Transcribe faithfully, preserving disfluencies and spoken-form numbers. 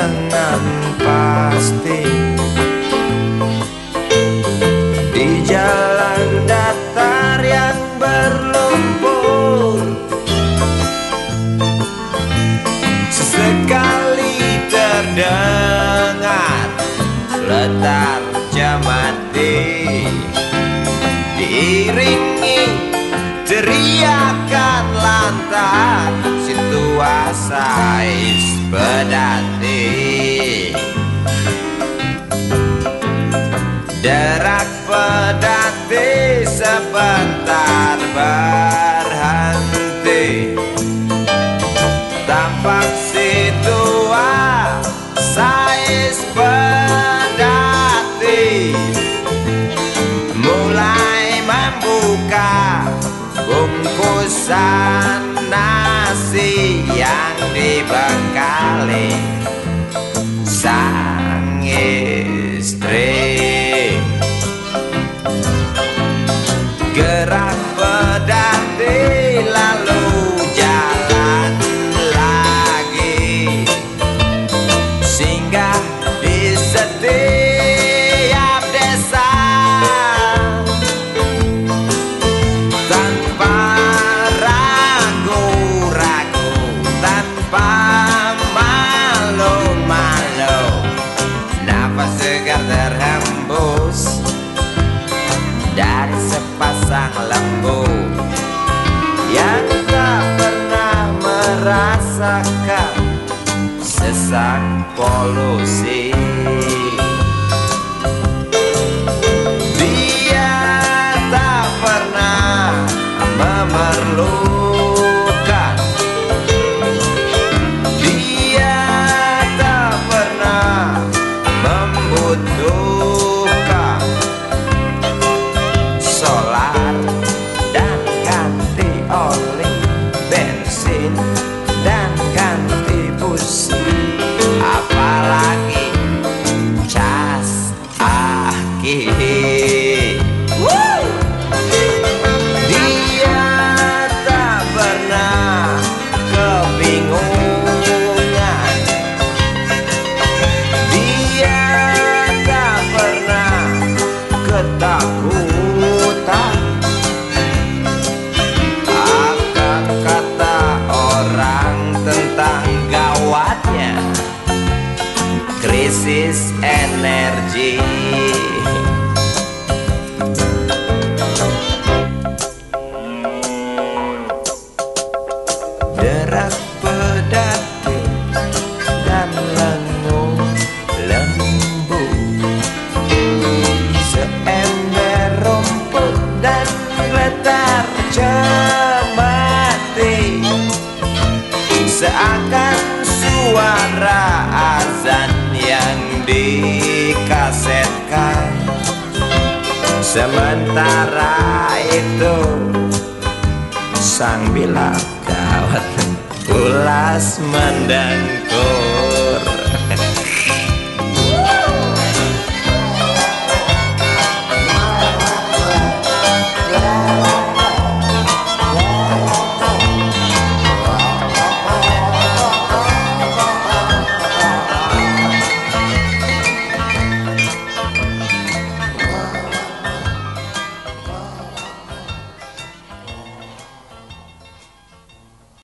dengan pasti di jalan datar yang berlumpur. Sesekali terdengar letar jamadi, diiringi teriakan lantang situasais pedati. Derak pedati sebentar berhenti, tampak situasais pedati mulai membuka bungkusan nasi yang dibekali sang istri. Gerak pedati lalu jalan lagi, singgah di setiap desa tanpa ragu-ragu, tanpa malu-malu. Nafas segar terhembus dari sepasang lembu yang tak pernah merasakan sesak polusi. Dia tak pernah memerlukan, dia tak pernah membutuhkan solar dan ganti oli, bensin dan ganti busi, apalagi cas aki. Dia tak pernah kebingungan, dia tak pernah ketakutan akan kata orang tentang gawatnya krisis energi. Derak pedati dan lenguh lembu, seember rumput dan letar jamati, seakan suara azan yang dikasetkan. Sementara itu sang bilang gawat ulas mendengkur.